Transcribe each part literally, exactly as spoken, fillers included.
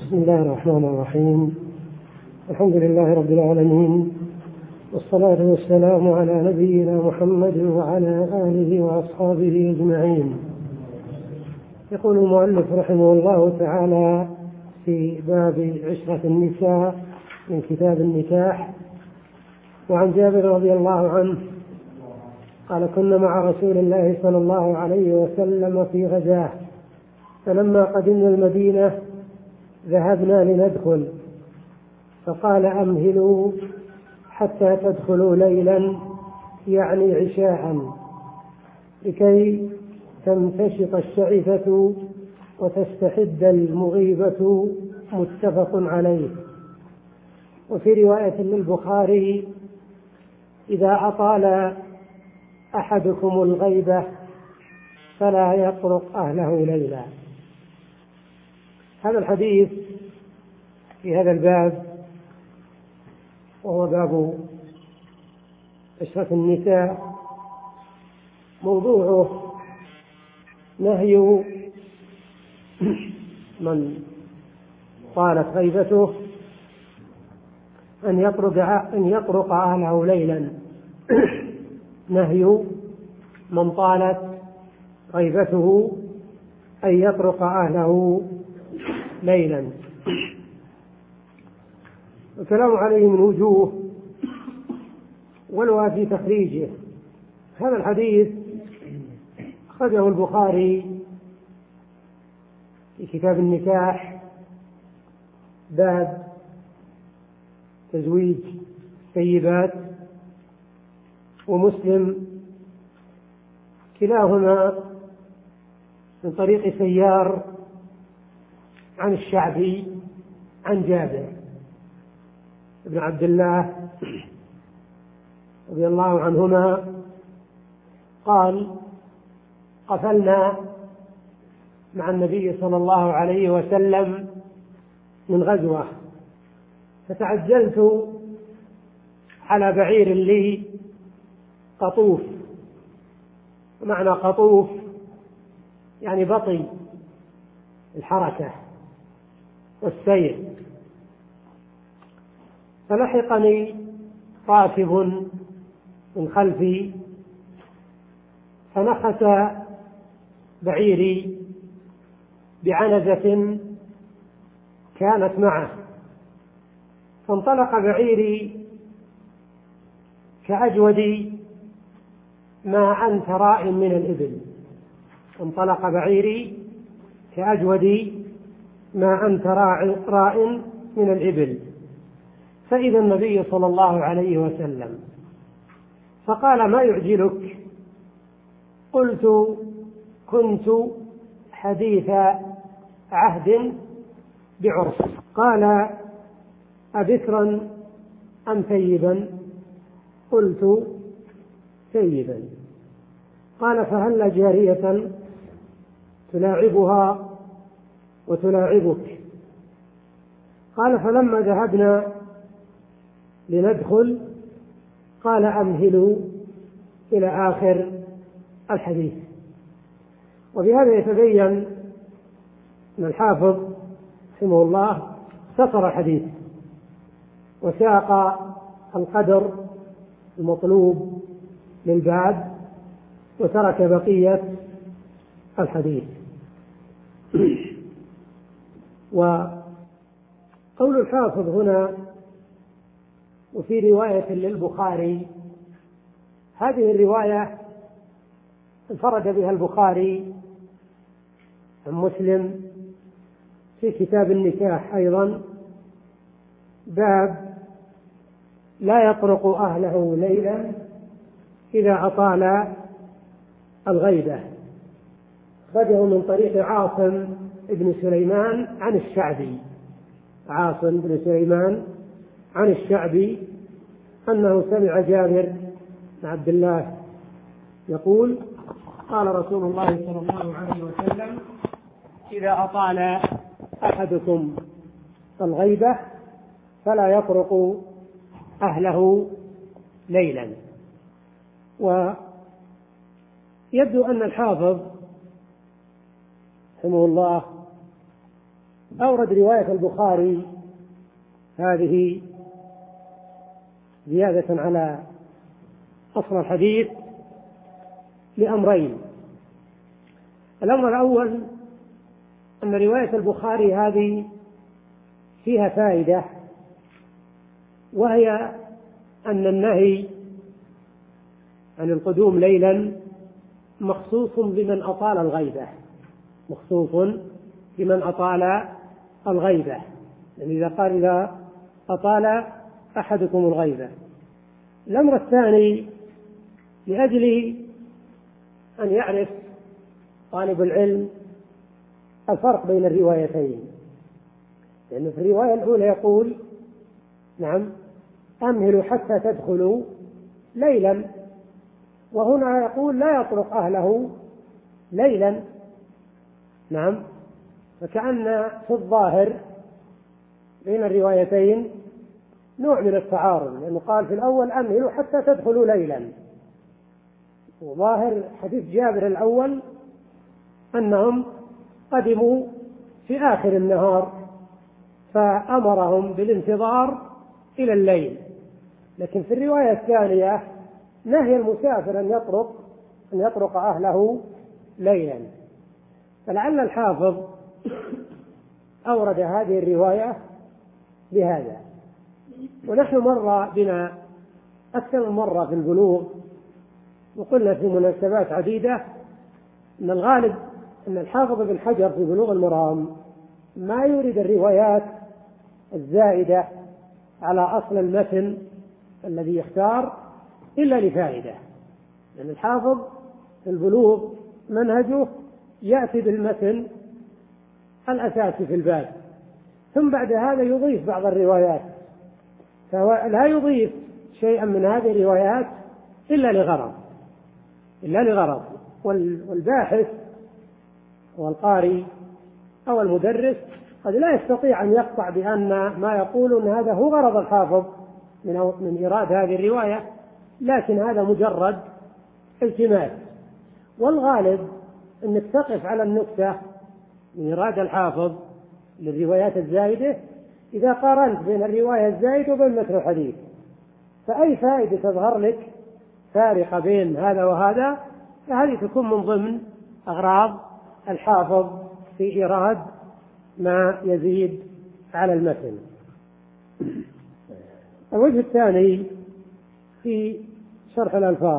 بسم الله الرحمن الرحيم. الحمد لله رب العالمين، والصلاة والسلام على نبينا محمد وعلى آله وأصحابه أجمعين. يقول المؤلف رحمه الله تعالى في باب عشرة النساء من كتاب النكاح: وعن جابر رضي الله عنه قال: كنا مع رسول الله صلى الله عليه وسلم في غزاه، فلما قدمنا المدينة ذهبنا لندخل، فقال: أمهلوا حتى تدخلوا ليلا، يعني عشاء، لكي تمتشط الشعثة وتستحد المغيبة. متفق عليه. وفي رواية للبخاري: إذا أطال أحدكم الغيبة فلا يطرق أهله ليلا. هذا الحديث في هذا الباب، وهو باب عشرة النساء، موضوعه نهي من طالت غيبته أن يطرق أن يطرق أهله ليلا. نهي من طالت غيبته أن يطرق أهله ليلا. الكلام عليه من وجوه، ولو في تخريجه. هذا الحديث أخرجه البخاري في كتاب النكاح، باب تزويج الثيبات، ومسلم كلاهما من طريق سيار عن الشعبي عن جابر بن عبد الله رضي الله عنهما قال: قفلنا مع النبي صلى الله عليه وسلم من غزوة، فتعجلت على بعير لي قطوف. معنى قطوف يعني بطيء الحركة والسير. فلحقني راكب من خلفي فنخس بعيري بعنزة كانت معه، فانطلق بعيري كأجود ما أنت راء من الإبل. انطلق بعيري كأجود ما أنت راء من الإبل. فإذا النبي صلى الله عليه وسلم فقال: ما يعجلك؟ قلت: كنت حديث عهد بعرس. قال: أبكرا أم ثيبا؟ قلت: ثيبا. قال: فهل جارية تلاعبها وتلاعبك؟ قال: فلما ذهبنا لندخل قال: أمهلوا إلى آخر الحديث. وبهذا يتبين أن الحافظ رحمه الله اختصر الحديث وساق القدر المطلوب للباب وترك بقية الحديث. وقول الحافظ هنا: وفي رواية للبخاري، هذه الرواية انفرد بها البخاري عن مسلم في كتاب النكاح أيضا، باب لا يطرق أهله ليلا إذا أطال الغيبة. خرجه من طريق عاصم بن سليمان عن الشعبي. عاصم بن سليمان عن الشعبي أنه سمع جابر بن عبد الله يقول: قال رسول الله صلى الله عليه وسلم: إذا أطال أحدكم الغيبة فلا يطرق أهله ليلا. ويبدو أن الحافظ رحمه الله أورد رواية البخاري هذه زيادة على أصل الحديث لأمرين. الأمر الأول أن رواية البخاري هذه فيها فائدة، وهي أن النهي عن القدوم ليلا مخصوص بمن أطال الغيبة، مخصوص بمن أطال الغيبة، يعني إذا قال إذا أطال أحدكم الغيبة. الأمر الثاني لأجل أن يعرف طالب العلم الفرق بين الروايتين، لأن في الرواية الأولى يقول نعم أمهلوا حتى تدخلوا ليلا، وهنا يقول لا يطرق أهله ليلا. نعم، فكأن في الظاهر بين الروايتين نوع من التعارض، لأنه قال في الأول أمهلوا حتى تدخلوا ليلا، وظاهر حديث جابر الأول أنهم قدموا في آخر النهار فأمرهم بالانتظار إلى الليل. لكن في الرواية الثانية نهي المسافر أن يطرق أن يطرق أهله ليلا، فلعل الحافظ أورد هذه الرواية بهذا. ونحن مر بنا أكثر من مرة في البلوغ وقلنا في مناسبات عديدة أن الغالب أن الحافظ بن حجر في بلوغ المرام ما يريد الروايات الزائدة على أصل المتن الذي يختار إلا لفائدة، لأن الحافظ في البلوغ منهجه يأتي بالمتن الأساسي في الباب، ثم بعد هذا يضيف بعض الروايات، فهو لا يضيف شيئا من هذه الروايات إلا لغرض إلا لغرض والباحث والقارئ أو المدرس قد لا يستطيع أن يقطع بأن ما يقول أن هذا هو غرض الحافظ من من إيراد هذه الرواية، لكن هذا مجرد التماس. والغالب أنك تقف على النكتة من إيراد الحافظ للروايات الزائدة إذا قارنت بين الرواية الزائدة وبين متن الحديث، فأي فائدة تظهر لك فارقة بين هذا وهذا فهذه تكون من ضمن أغراض الحافظ في إيراد ما يزيد على المتن. الوجه الثاني في شرح الألفاظ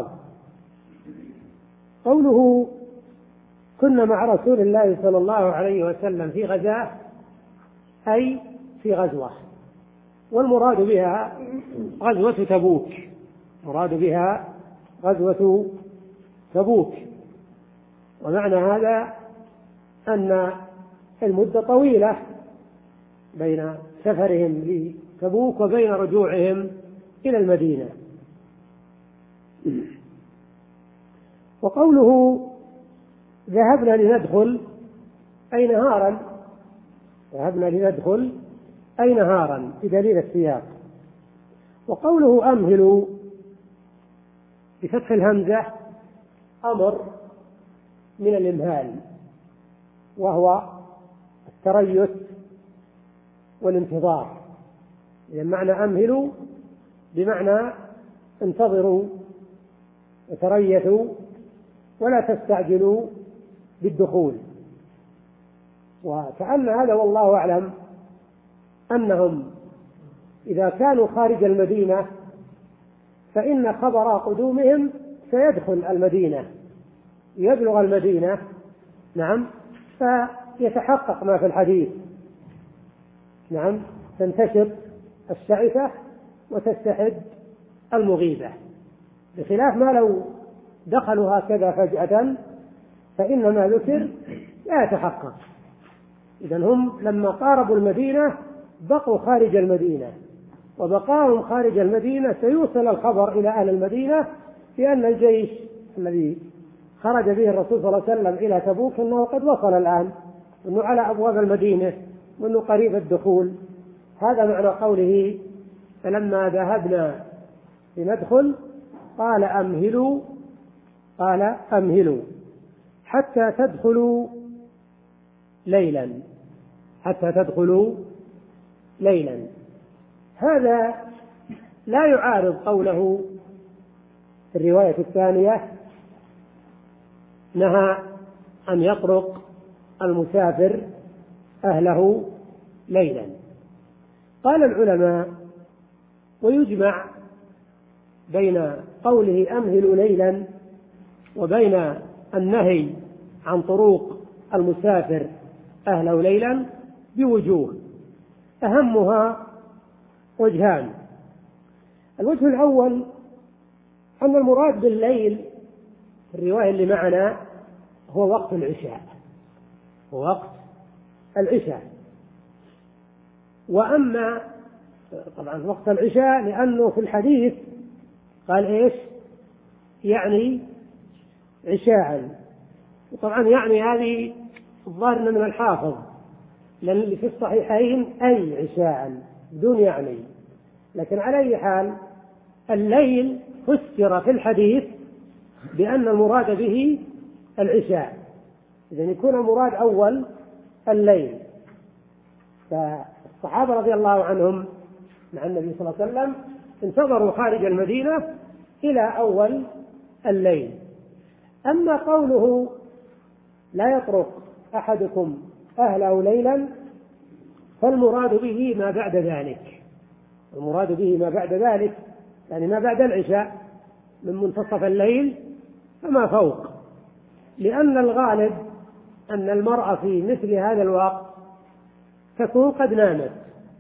قوله كنا مع رسول الله صلى الله عليه وسلم في غزاة، أي في غزوة، والمراد بها غزوة تبوك، مراد بها غزوة تبوك. ومعنى هذا أن المدة طويلة بين سفرهم لتبوك وبين رجوعهم إلى المدينة. وقوله ذهبنا لندخل أي نهارا، ذهبنا لندخل أي نهارا بدليل السياق. وقوله أمهلوا بفتح الهمزة أمر من الإمهال، وهو التريث والانتظار، يعني معنى أمهلوا بمعنى انتظروا وتريثوا ولا تستعجلوا بالدخول. وكأن هذا والله أعلم أنهم إذا كانوا خارج المدينة فإن خبر قدومهم سيدخل المدينة يبلغ المدينة، نعم، فيتحقق ما في الحديث، نعم، تنتشر الشعثة وتستحد المغيبة، بخلاف ما لو دخلوا هكذا فجأة فإن ما ذكر لا يتحقق. إذن هم لما قاربوا المدينة بقوا خارج المدينة، وبقاهم خارج المدينة سيوصل الخبر إلى أهل المدينة بأن الجيش الذي خرج به الرسول صلى الله عليه وسلم إلى تبوك أنه قد وصل الآن، أنه على أبواب المدينة وأنه قريب الدخول. هذا معنى قوله فلما ذهبنا لندخل قال أمهلوا قال أمهلوا حتى تدخلوا ليلا، حتى تدخلوا ليلا. هذا لا يعارض قوله في الرواية الثانية نهى أن يطرق المسافر أهله ليلا. قال العلماء: ويجمع بين قوله أمهلوا ليلا وبين النهي عن طروق المسافر أهله ليلا بوجوه، أهمها وجهان. الوجه الأول أن المراد بالليل في الرواية اللي معنا هو وقت العشاء، هو وقت العشاء. وأما طبعا وقت العشاء لأنه في الحديث قال إيش؟ يعني عشاء. وطبعا يعني هذه الظاهر من الحافظ، لأن اللي في الصحيحين أي عشاء بدون يعني. لكن على أي حال الليل فسر في الحديث بأن المراد به العشاء، إذن يكون المراد أول الليل. فالصحابة رضي الله عنهم مع النبي صلى الله عليه وسلم انتظروا خارج المدينة إلى أول الليل. أما قوله لا يطرق أحدكم أهله ليلا فالمراد به ما بعد ذلك، المراد به ما بعد ذلك يعني ما بعد العشاء من منتصف الليل فما فوق، لأن الغالب أن المرأة في مثل هذا الوقت تكون قد نامت.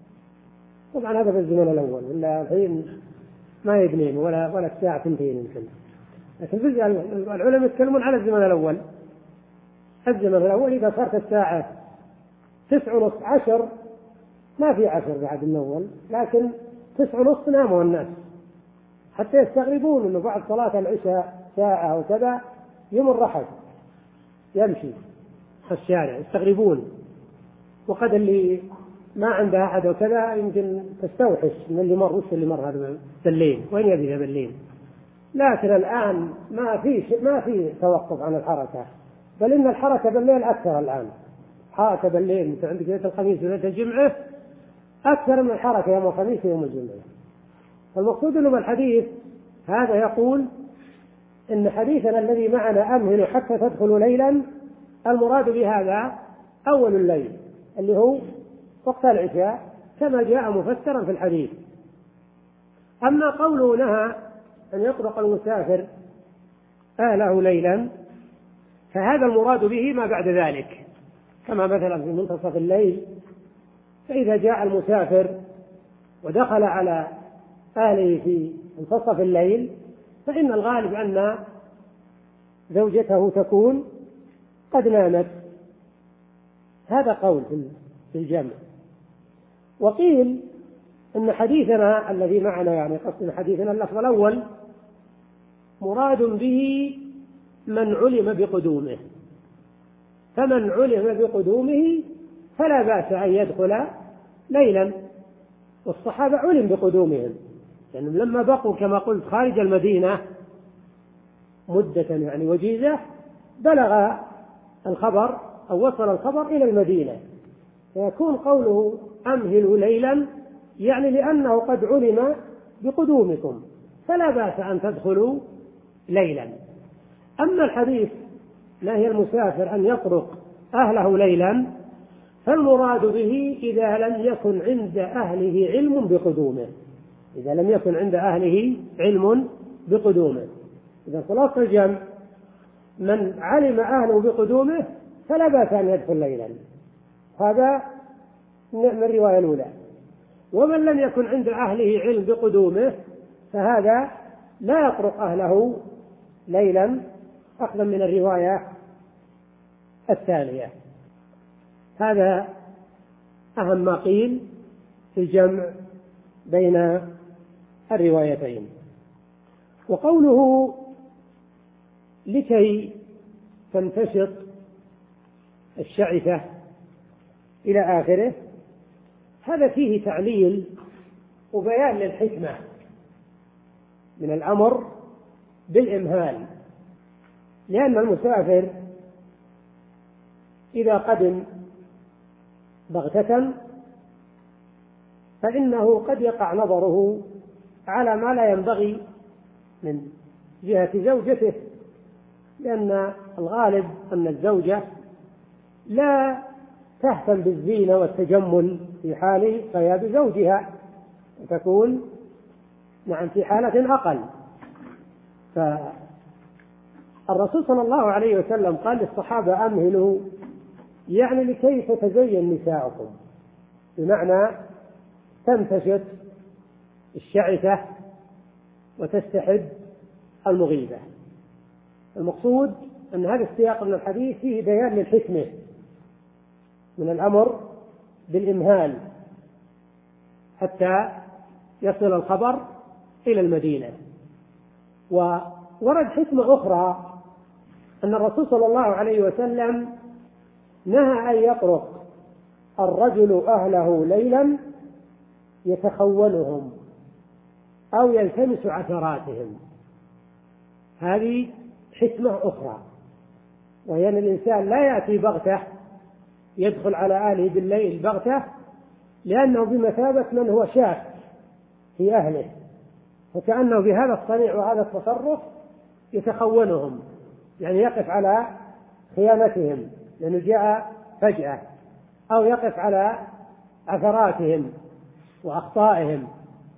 طبعا هذا في الزمن الأول، ولا الحين ما يبنين ولا ولا الساعة تنتهي يمكن، لكن في العلماء يتكلمون على الزمن الأول. الزمن الأول إذا صارت الساعة تسع ونص عشر ما في عشر بعد الأول، لكن تسع ونص ناموا الناس حتى يستغربون أنه بعد صلاة العشاء ساعة أو كذا يمر أحد يمشي في الشارع، يستغربون. وقد اللي ما عنده أحد وكذا يمكن تستوحش من اللي مر، وش اللي مر هذا بالليل، وين يبي بالليل. لكن الآن ما في ما في توقف عن الحركة، بل إن الحركة بالليل أكثر. الآن حركة بالليل مثل عندك ليلة الخميس وليلة الجمعة أكثر من الحركة يوم الخميس ويوم الجمعة. فالمقصود أنه الحديث هذا يقول إن حديثنا الذي معنا أمهلوا حتى تدخلوا ليلا المراد بهذا أول الليل اللي هو وقت العشاء كما جاء مفسرا في الحديث. أما قوله نهى أن يطرق المسافر أهله ليلا فهذا المراد به ما بعد ذلك، كما مثلا في منتصف الليل فإذا جاء المسافر ودخل على أهله في منتصف الليل فإن الغالب أن زوجته تكون قد نامت. هذا قول في الجمع. وقيل أن حديثنا الذي معنا يعني قصد حديثنا اللفظ الأول مراد به من علم بقدومه، فمن علم بقدومه فلا بأس أن يدخل ليلا. والصحابة علم بقدومهم لأنهم لما بقوا كما قلت خارج المدينة مدة يعني وجيزة بلغ الخبر أو وصل الخبر إلى المدينة، فيكون قوله أمهلوا ليلا يعني لأنه قد علم بقدومكم فلا بأس أن تدخلوا ليلا. أما الحديث نهي المسافر أن يطرق أهله ليلا فالمراد به إذا لم يكن عند أهله علم بقدومه، إذا لم يكن عند أهله علم بقدومه. إذا خلاص الجمع من علم أهله بقدومه فلا بأس أن يدخل ليلا، هذا من الرواية الأولى. ومن لم يكن عند أهله علم بقدومه فهذا لا يطرق أهله ليلا أخذا من الرواية الثانية. هذا أهم ما قيل في الجمع بين الروايتين. وقوله لكي تنتشط الشعثة إلى آخره هذا فيه تعليل وبيان للحكمة من الأمر بالإمهال، لأن المسافر إذا قدم بغتة فإنه قد يقع نظره على ما لا ينبغي من جهة زوجته، لأن الغالب أن الزوجة لا تهتم بالزينة والتجمل في حال غياب زوجها، وتكون نعم في حالة أقل. فالرسول صلى الله عليه وسلم قال للصحابة أمهلوا، يعني لكي تتزين نساؤكم، بمعنى تنتشط الشعثة وتستحد المغيبة. المقصود أن هذا السياق من الحديث فيه بيان للحكمة من الأمر بالإمهال حتى يصل الخبر إلى المدينة. وورد حكمة أخرى أن الرسول صلى الله عليه وسلم نهى أن يطرق الرجل أهله ليلا يتخولهم أو يلتمس عثراتهم. هذه حكمة أخرى، وهي أن الإنسان لا يأتي بغتة يدخل على أهله بالليل بغتة، لأنه بمثابة من هو شاك في أهله، فكأنه بهذا الصنيع وهذا التصرف يتخونهم، يعني يقف على خيانتهم لأنه جاء فجأة، أو يقف على عثراتهم وأخطائهم.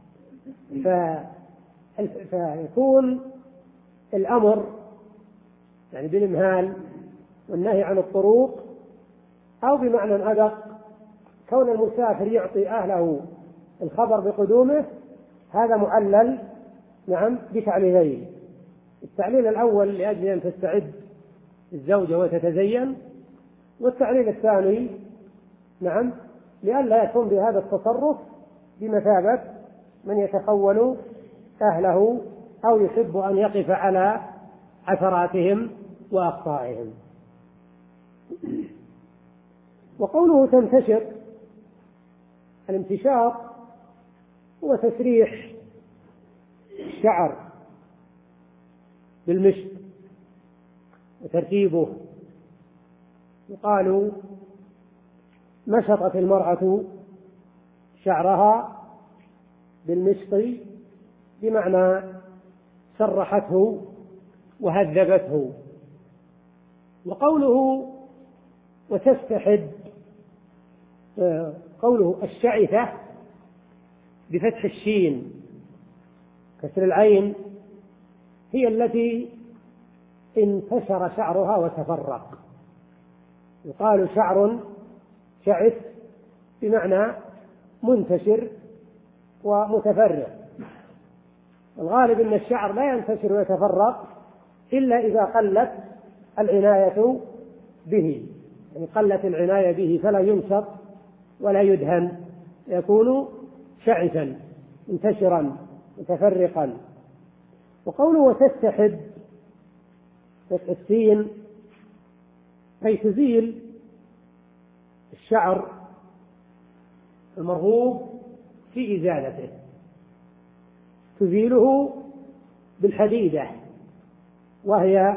فيكون الأمر يعني بالإمهال والنهي عن الطروق، أو بمعنى أدق كون المسافر يعطي أهله الخبر بقدومه، هذا معلل نعم بتعليلين: التعليل الأول لأجل أن تستعد الزوجة وتتزين، والتعليل الثاني نعم لئلا يكون بهذا التصرف بمثابة من يتخول أهله أو يحب أن يقف على عثراتهم وأخطائهم. وقوله تنتشر، الانتشار هو تسريح الشعر بالمشط وترتيبه. يقال مشطت المرأة شعرها بالمشط، بمعنى سرحته وهذبته. وقوله وتستحد، قوله الشعثة بفتح الشين كسر العين، هي التي انتشر شعرها وتفرق. يقال شعر شعث بمعنى منتشر ومتفرق. الغالب أن الشعر لا ينتشر ويتفرق إلا إذا قلت العناية به، يعني قلت العناية به فلا ينشط ولا يدهن، يكون شعثا منتشرا متفرقا. وقوله وتستحد فتح السين أي تزيل الشعر المرغوب في إزالته، تزيله بالحديدة وهي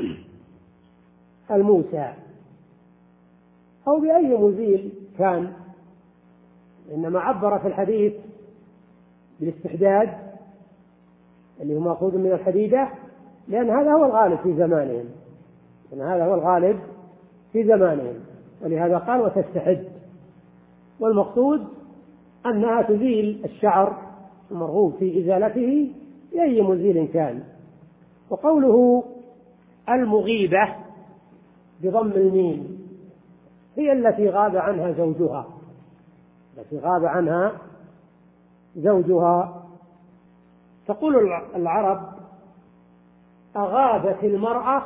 الموسى، أو بأي مزيل كان، إنما عبر في الحديث بالاستحداد اللي هو مأخوذ من الحديدة، لأن هذا هو الغالب في زمانهم، لأن هذا هو الغالب في زمانهم، ولهذا قال وتستحد. والمقصود أنها تزيل الشعر المرغوب في إزالته بأي مزيل كان. وقوله المغيبة بضم الميم هي التي غاب عنها زوجها، التي غاب عنها زوجها. تقول العرب أغابت المرأة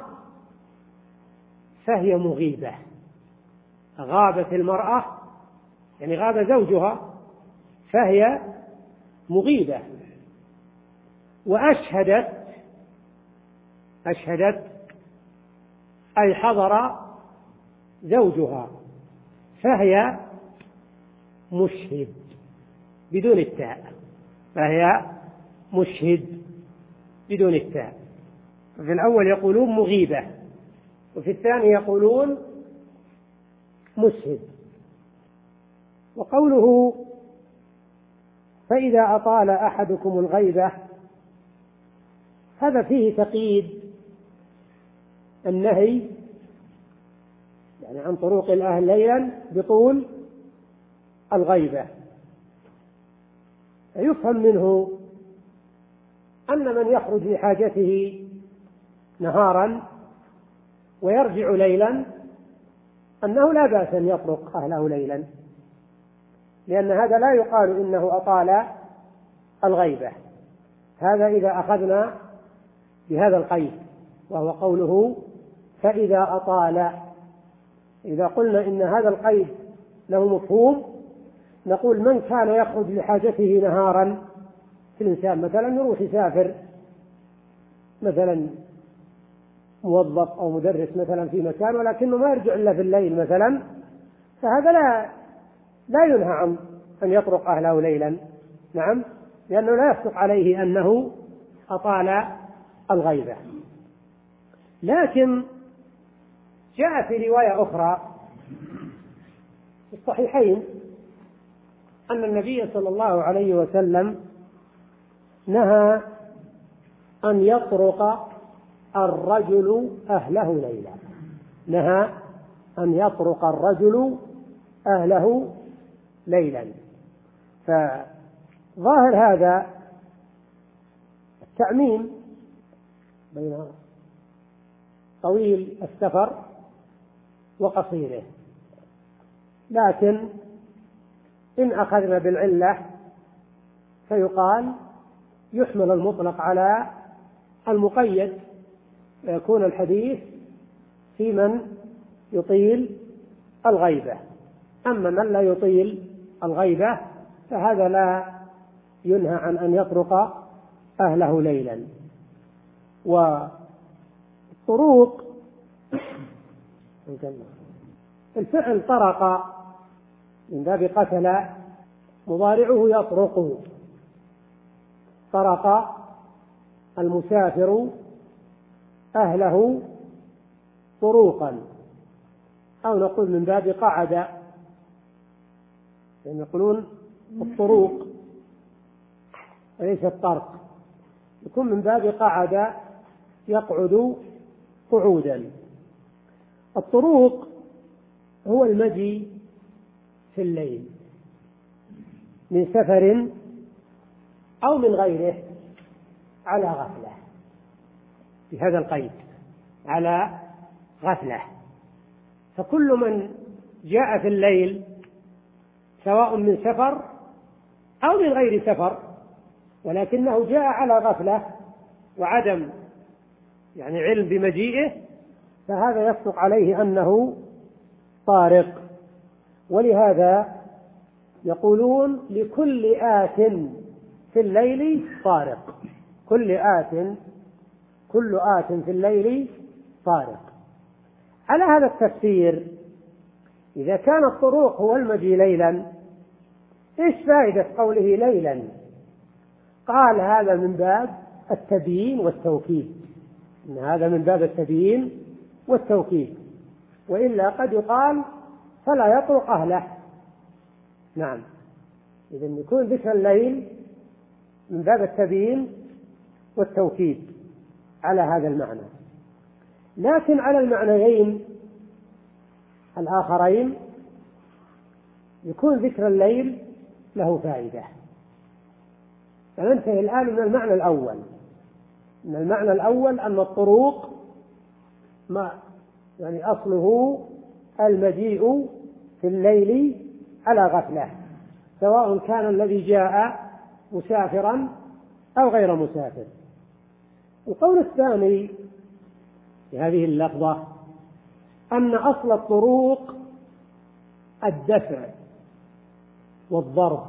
فهي مغيبة. أغابت المرأة يعني غاب زوجها فهي مغيبة. وأشهدت، أشهدت أي حضر زوجها فهي مشهد بدون التاء، فهي مشهد بدون التاء. في الأول يقولون مغيبة، وفي الثاني يقولون مشهد. وقوله فإذا أطال أحدكم الغيبة هذا فيه تقييد النهي يعني عن طرق الأهل ليلا بطول الغيبة. يفهم منه أن من يخرج لحاجته نهارا ويرجع ليلا أنه لا بأس أن يطرق أهله ليلا، لأن هذا لا يقال إنه أطال الغيبة. هذا إذا أخذنا بهذا القيد، وهو قوله فإذا أطال. إذا قلنا إن هذا القيد له مفهوم نقول من كان يخرج لحاجته نهارا في الإنسان، مثلا يروح يسافر مثلا موظف أو مدرس مثلا في مكان ولكنه ما يرجع إلا في الليل مثلا، فهذا لا لا ينهى عن أن يطرق أهله ليلا، نعم، لأنه لا يصدق عليه أنه أطال الغيبة. لكن جاء في رواية أخرى في الصحيحين أن النبي صلى الله عليه وسلم نهى أن يطرق الرجل أهله ليلا، نهى أن يطرق الرجل أهله ليلا. فظاهر هذا التعميم بين طويل السفر وقصيره، لكن إن أخذنا بالعلة فيقال يحمل المطلق على المقيد، ويكون الحديث في من يطيل الغيبة. أما من لا يطيل الغيبة فهذا لا ينهى عن أن يطرق أهله ليلا. والطروق الفعل طرق من باب قتل، مضارعه يطرق، طرق المسافر أهله طروقا، أو نقول من باب قعد، يعني يقولون الطروق وليس الطرق، يكون من باب قعد يقعد قعودا. الطروق هو المجي في الليل من سفر أو من غيره على غفلة، بهذا القيد على غفلة. فكل من جاء في الليل سواء من سفر أو من غير سفر ولكنه جاء على غفلة وعدم يعني علم بمجيئه، فهذا يصدق عليه أنه طارق. ولهذا يقولون لكل آت في الليل طارق، كل آت كل آت في الليل طارق. على هذا التفسير إذا كان الطروق هو المجيء ليلا، إيش فائدة قوله ليلا؟ قال هذا من باب التبيين والتوكيد، إن هذا من باب التبيين والتوكيد، وإلا قد يقال فلا يطرق أهله. نعم، إذا يكون ذكر الليل من باب التبيين والتوكيد على هذا المعنى. لكن على المعنيين الآخرين يكون ذكر الليل له فائدة. فننتهي الآن من المعنى الأول. من المعنى الأول أن الطروق ما يعني أصله المجيء في الليل على غفلة، سواء كان الذي جاء مسافرا أو غير مسافر. القول الثاني في هذه اللفظة أن أصل الطروق الدفع والضرب،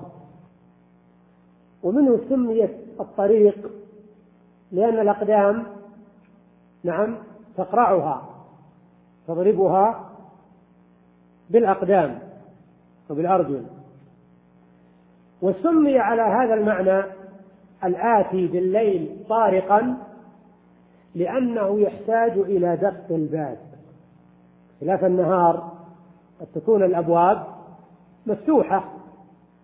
ومنه سميت الطريق لأن الأقدام نعم تقرعها تضربها بالأقدام وبالأرجل. وسمي على هذا المعنى الآتي بالليل طارقا لأنه يحتاج إلى دق الباب، خلاف النهار قد تكون الأبواب مفتوحة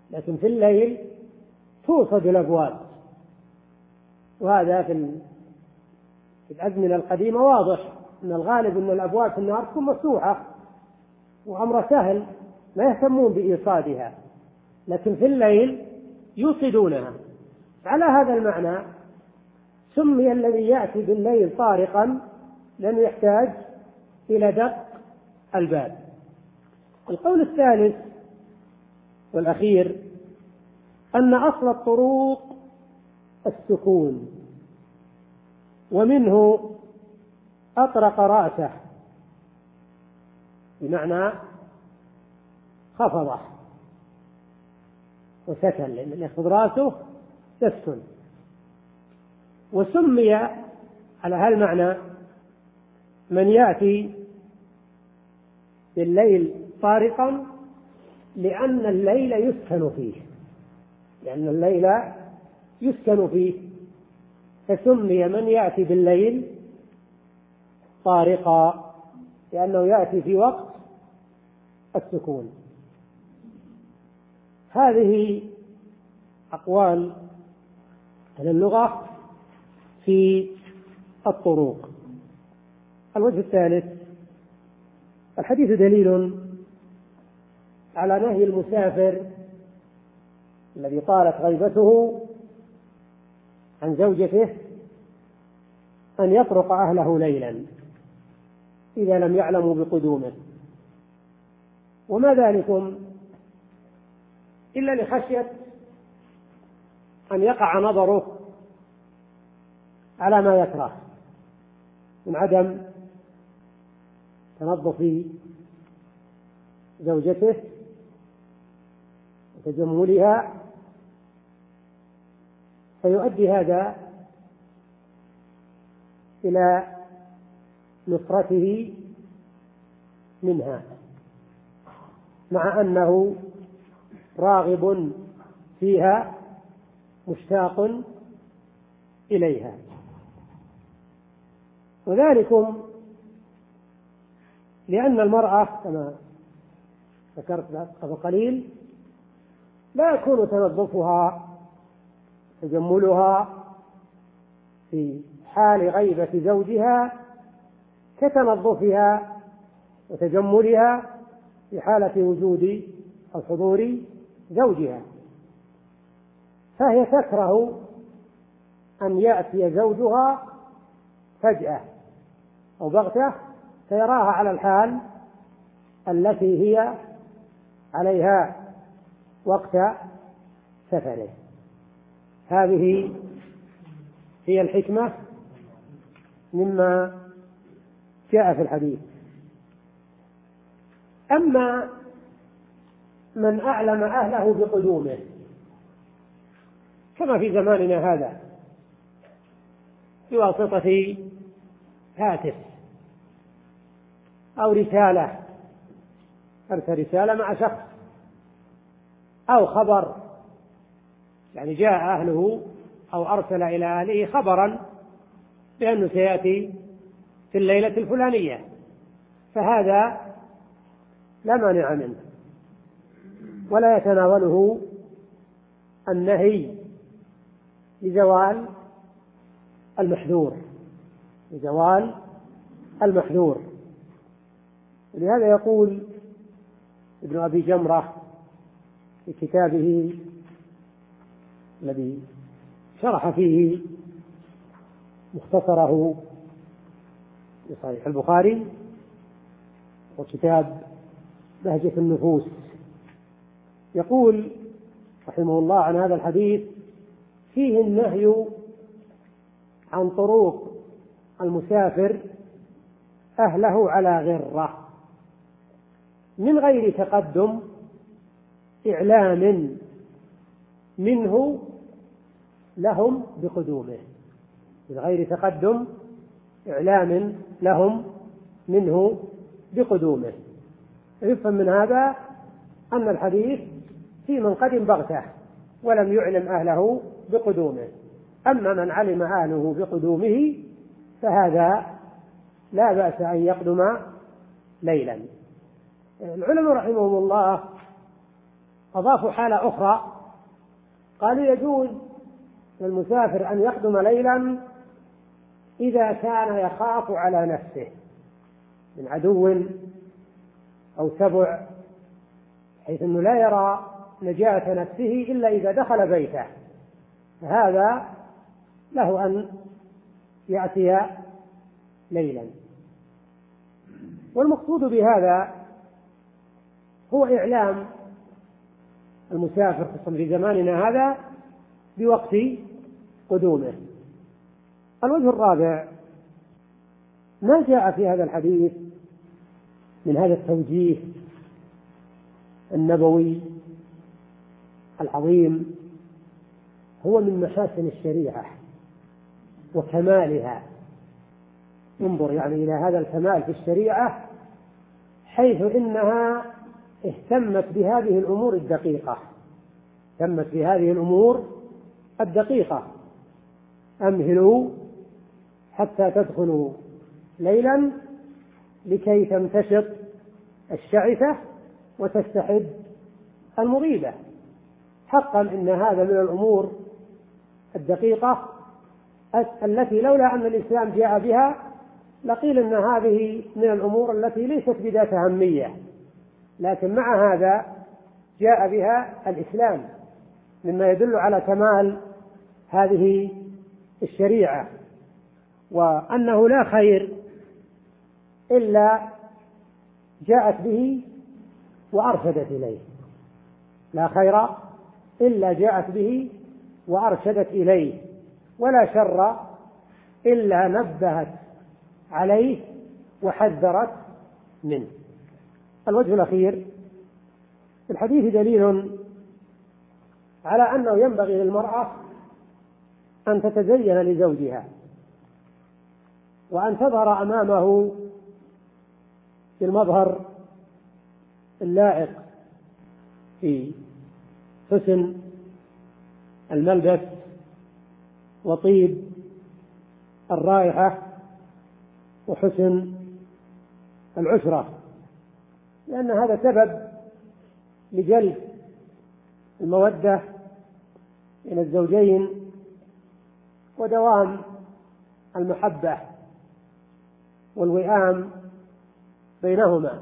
لكن في الليل توصد الأبواب، وهذا في الأزمنة القديمة واضح أن الغالب أن الأبواب في النهار تكون مفتوحة وأمر سهل ما يهتمون بإيصادها، لكن في الليل يوصدونها. على هذا المعنى سمي الذي يأتي بالليل طارقا لأنه يحتاج إلى دق الباب. القول الثالث والأخير أن أصل الطروق السكون، ومنه أطرق رأسه بمعنى خفضه وسكن، لأن يخفض رأسه يسكن. وسمي على هالمعنى من يأتي بالليل طارقا لأن الليل يسكن فيه، لأن الليل يسكن فيه، فسمي من يأتي بالليل طارقا لأنه يأتي في وقت السكون. هذه أقوال أهل اللغة في الطروق. الوجه الثالث: الحديث دليل على نهي المسافر الذي طالت غيبته عن زوجته أن يطرق أهله ليلا إذا لم يعلموا بقدومه. وما ذلكم إلا لخشية أن يقع نظره على ما يكره من عدم تنظف زوجته وتجملها، فيؤدي هذا إلى نفرته منها مع أنه راغب فيها مشتاق إليها. وذلكم لأن المرأة كما ذكرت قبل قليل لا يكون تنظفها تجملها في حال غيبة زوجها كتنظفها وتجملها في حالة وجود أو حضور زوجها، فهي تكره أن يأتي زوجها فجأة أو بغتة فيراها على الحال التي هي عليها وقت سفره. هذه هي الحكمة مما جاء في الحديث. أما من أعلم أهله بقدومه كما في زماننا هذا بواسطة هاتف أو رسالة، أرسل رسالة مع شخص أو خبر، يعني جاء أهله أو أرسل إلى أهله خبرا بأنه سيأتي في الليلة الفلانية، فهذا لا مانع منه ولا يتناوله النهي لزوال المحذور لزوال المحذور. ولهذا يقول ابن أبي جمرة في كتابه الذي شرح فيه مختصره في صحيح البخاري وكتاب بهجة النفوس، يقول رحمه الله عن هذا الحديث: فيه النهي عن طروق المسافر أهله على غرة من غير تقدم إعلام منه لهم بقدومه من غير تقدم إعلام لهم منه بقدومه. يفهم من هذا أن الحديث في من قدم بغته ولم يعلم أهله بقدومه، أما من علم أهله بقدومه فهذا لا بأس أن يقدم ليلا. العلماء رحمهم الله أضافوا حالة أخرى، قالوا يجوز للمسافر أن يقدم ليلا إذا كان يخاف على نفسه من عدو أو سبع، حيث أنه لا يرى نجاة نفسه إلا إذا دخل بيته، فهذا له أن يأتي ليلا. والمقصود بهذا هو إعلام المسافر خصوصا في زماننا هذا بوقت قدومه. الوجه الرابع ما جاء في هذا الحديث من هذا التوجيه النبوي العظيم هو من محاسن الشريعة وكمالها. انظر يعني إلى هذا الكمال في الشريعة، حيث إنها اهتمت بهذه الأمور الدقيقة، اهتمت بهذه الأمور الدقيقة. أمهلوا حتى تدخلوا ليلا لكي تمتشط الشعثة وتستحد المغيبة. حقا إن هذا من الأمور الدقيقة التي لولا أن الإسلام جاء بها لقيل أن هذه من الأمور التي ليست بذات أهمية، لكن مع هذا جاء بها الإسلام، مما يدل على كمال هذه الشريعة، وأنه لا خير إلا جاءت به وأرشدت إليه، لا خير إلا جاءت به وأرشدت إليه، ولا شر إلا نبهت عليه وحذرت منه. الوجه الأخير في الحديث دليل على أنه ينبغي للمرأة أن تتزين لزوجها وأن تظهر أمامه بالمظهر اللائق في حسن الملبس وطيب الرائحة وحسن العشرة، لأن هذا سبب لجلب المودة بين الزوجين ودوام المحبة والوئام بينهما.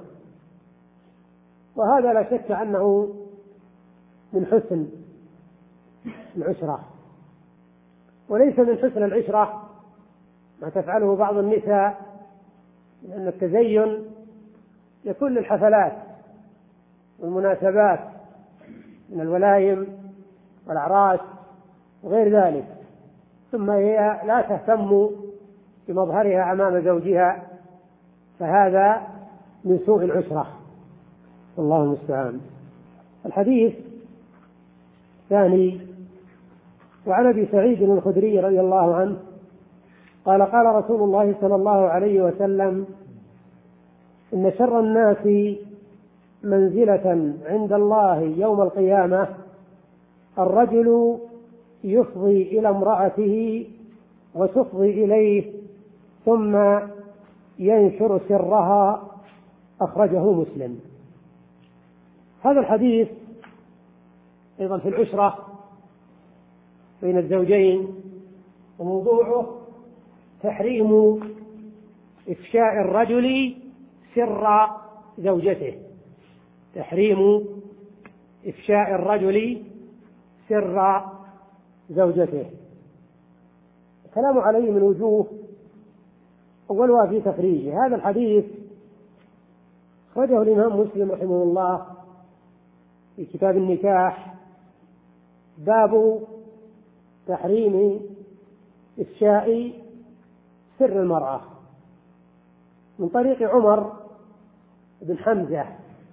وهذا لا شك أنه من حسن العشرة، وليس من حسن العشرة ما تفعله بعض النساء، لأن التزين يكون للحفلات والمناسبات من الولايم والأعراس وغير ذلك، ثم هي لا تهتم بمظهرها أمام زوجها، فهذا من سوء العشرة، الله المستعان. الحديث الثاني: وعن أبي سعيد الخدري رضي الله عنه قال: قال رسول الله صلى الله عليه وسلم: إن شر الناس منزلة عند الله يوم القيامة الرجل يفضي إلى امرأته وتفضي إليه ثم ينشر سرها، أخرجه مسلم. هذا الحديث أيضا في العشرة بين الزوجين، وموضوعه تحريم إفشاء الرجل سر زوجته، تحريم إفشاء الرجل سر زوجته. الكلام عليه من وجوه، أولها في تخريجه. هذا الحديث أخرجه الإمام مسلم رحمه الله في كتاب النكاح، باب تحريم إفشاء سر المرأة، من طريق عمر بن حمزة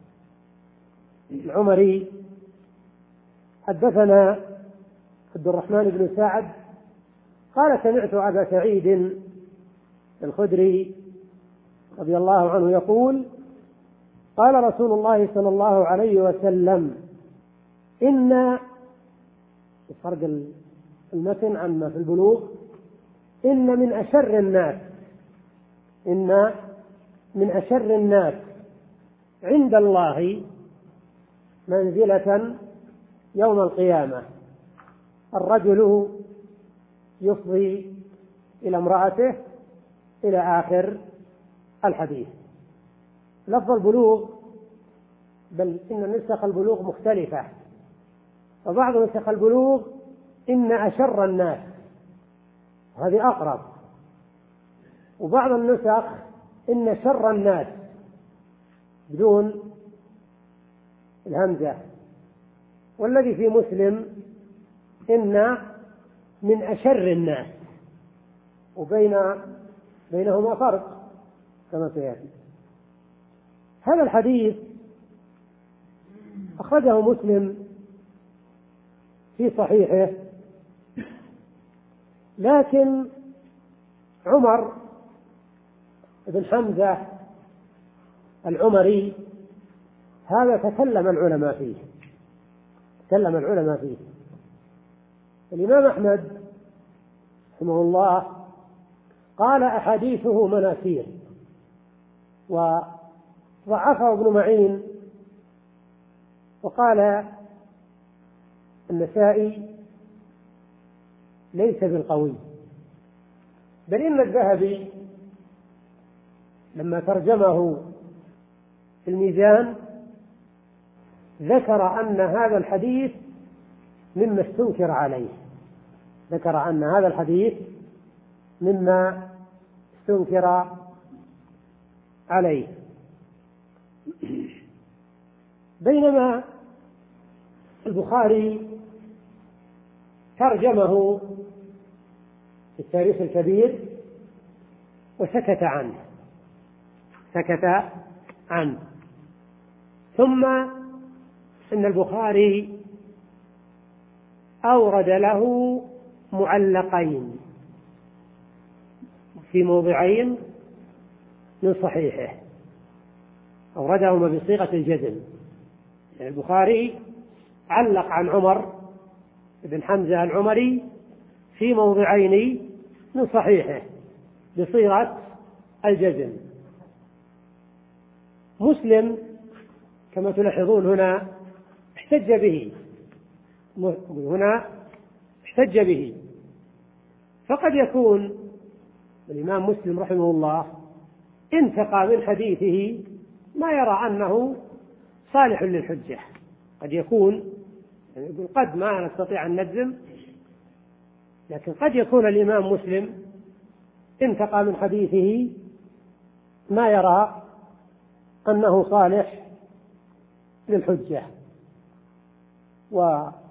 العمري. حدثنا عبد الرحمن بن سعد قال: سمعت أبا سعيد الخدري رضي الله عنه يقول: قال رسول الله صلى الله عليه وسلم: إن فرق المتن عما في البلوغ إن من أشر الناس إن من أشر الناس عند الله منزلة يوم القيامة الرجل يفضي إلى امرأته إلى آخر الحديث. لفظ البلوغ، بل إن نسخ البلوغ مختلفة، وبعض نسخ البلوغ إن أشر الناس، هذه أقرب، وبعض النسخ إن شر الناس بدون الهمزة، والذي في مسلم إن من أشر الناس، وبين بينهما فرق كما سيأتي. هذا الحديث أخرجه مسلم في صحيحه، لكن عمر بن حمزة العمري هذا تكلم العلماء فيه تكلم العلماء فيه الإمام أحمد رحمه الله قال أحاديثه مناكير، وضعفه ابن معين، وقال النسائي ليس بالقوي، بل إن الذهبي لما ترجمه في الميزان ذكر أن هذا الحديث مما استنكر عليه ذكر أن هذا الحديث مما استنكر عليه بينما البخاري ترجمه في التاريخ الكبير وسكت عنه سكت عنه ثم إن البخاري أورد له معلقين في موضعين من صحيحه، أوردهما بصيغة الجزم. يعني البخاري علق عن عمر بن حمزة العمري في موضعين من صحيحه بصيغة الجزم. مسلم كما تلاحظون هنا احتج به هنا احتج به فقد يكون الإمام مسلم رحمه الله انتقى من حديثه ما يرى أنه صالح للحجة. قد يكون يعني يقول قد ما نستطيع أن نجزم، لكن قد يكون الإمام مسلم انتقى من حديثه ما يرى أنه صالح للحجة. والعلماء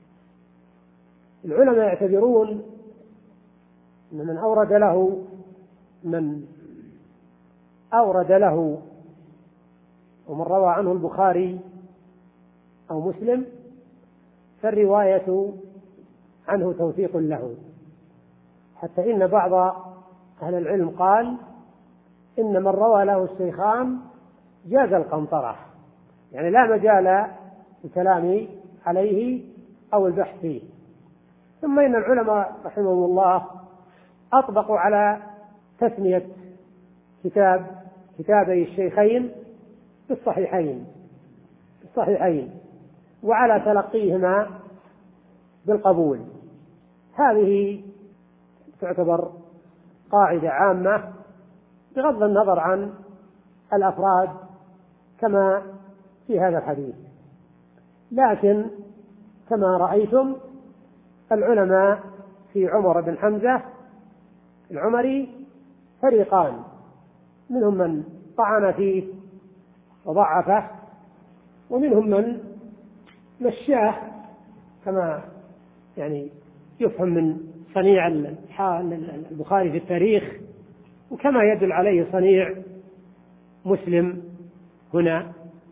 يعتبرون أن من أورد له من أورد له ومن روى عنه البخاري أو مسلم فالرواية عنه توثيق له، حتى إن بعض أهل العلم قال إن من روى له الشيخان جاز القنطرة، يعني لا مجال للكلام عليه أو البحث فيه. ثم إن العلماء رحمهم الله أطبقوا على تسمية كتاب كتابي الشيخين بالصحيحين بالصحيحين وعلى تلقيهما بالقبول. هذه تعتبر قاعدة عامة بغض النظر عن الأفراد كما في هذا الحديث، لكن كما رأيتم العلماء في عمر بن حمزة العمري فريقان، منهم من طعن فيه وضعفه، ومنهم من مشاه كما يعني يفهم من صنيع البخاري في التاريخ، وكما يدل عليه صنيع مسلم هنا.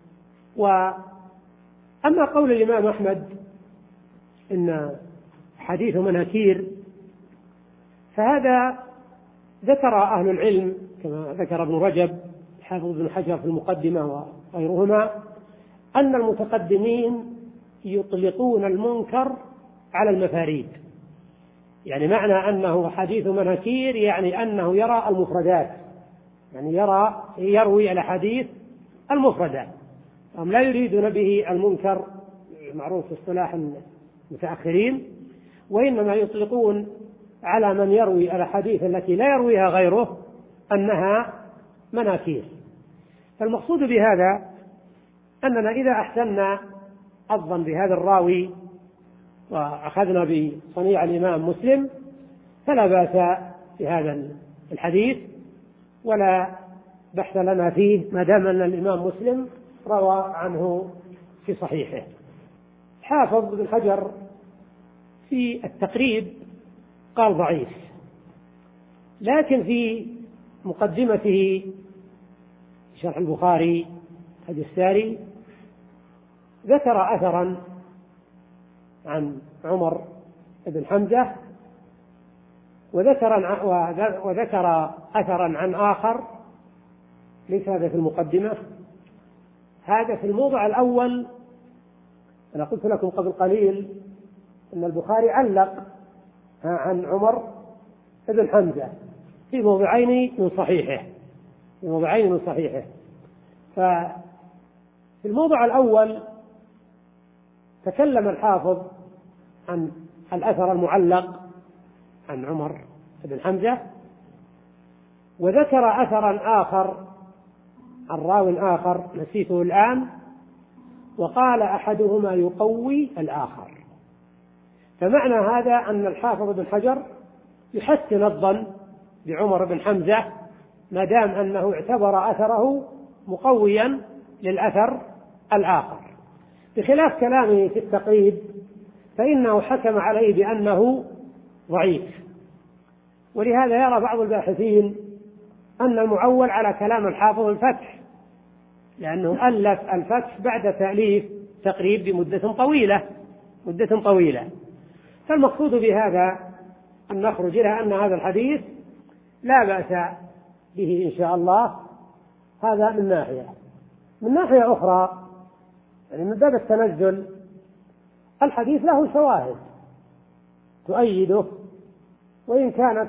وأما قول الإمام أحمد إن حديث مناكير فهذا ذكر أهل العلم كما ذكر ابن رجب حافظ ابن حجر في المقدمة وغيرهما أن المتقدمين يطلقون المنكر على المفاريد، يعني معنى أنه حديث مناكير يعني أنه يرى المفردات، يعني يرى يروي الحديث المفردات، هم لا يريدون به المنكر معروف في اصطلاح المتأخرين، وإنما يطلقون على من يروي الأحاديث التي لا يرويها غيره أنها مناكير. فالمقصود بهذا أننا إذا أحسننا الظن بهذا الراوي وأخذنا بصنيع الإمام مسلم فلا بأس بهذا الحديث ولا بحث لنا فيه ما دام أن الإمام مسلم روى عنه في صحيحه. حافظ بن حجر في التقريب قال ضعيف، لكن في مقدمته شرح البخاري هدي الساري ذكر أثرا عن عمر بن حمزة وذكر وذكر أثرا عن آخر، ليس هذا في المقدمة، هذا في الموضع الأول. أنا قلت لكم قبل قليل أن البخاري علق عن عمر بن حمزة في موضعين من صحيحه في موضعين من صحيحه ففي الموضع الأول تكلم الحافظ عن الأثر المعلق عن عمر بن حمزة، وذكر أثرا آخر عن راو آخر نسيته الآن، وقال أحدهما يقوي الآخر. فمعنى هذا أن الحافظ بن حجر يحسن الظن بعمر بن حمزة ما دام أنه اعتبر أثره مقويا للأثر الآخر، بخلاف كلامه في التقريب فإنه حكم عليه بأنه ضعيف. ولهذا يرى بعض الباحثين أن المعول على كلام الحافظ الفتح، لأنه ألف الفتح بعد تأليف تقريب بمدة طويلة مدة طويلة فالمقصود بهذا أن نخرج إلى أن هذا الحديث لا بأس به إن شاء الله. هذا من ناحية. من ناحية أخرى يعني من باب التنزل الحديث له شواهد تؤيده، وإن كانت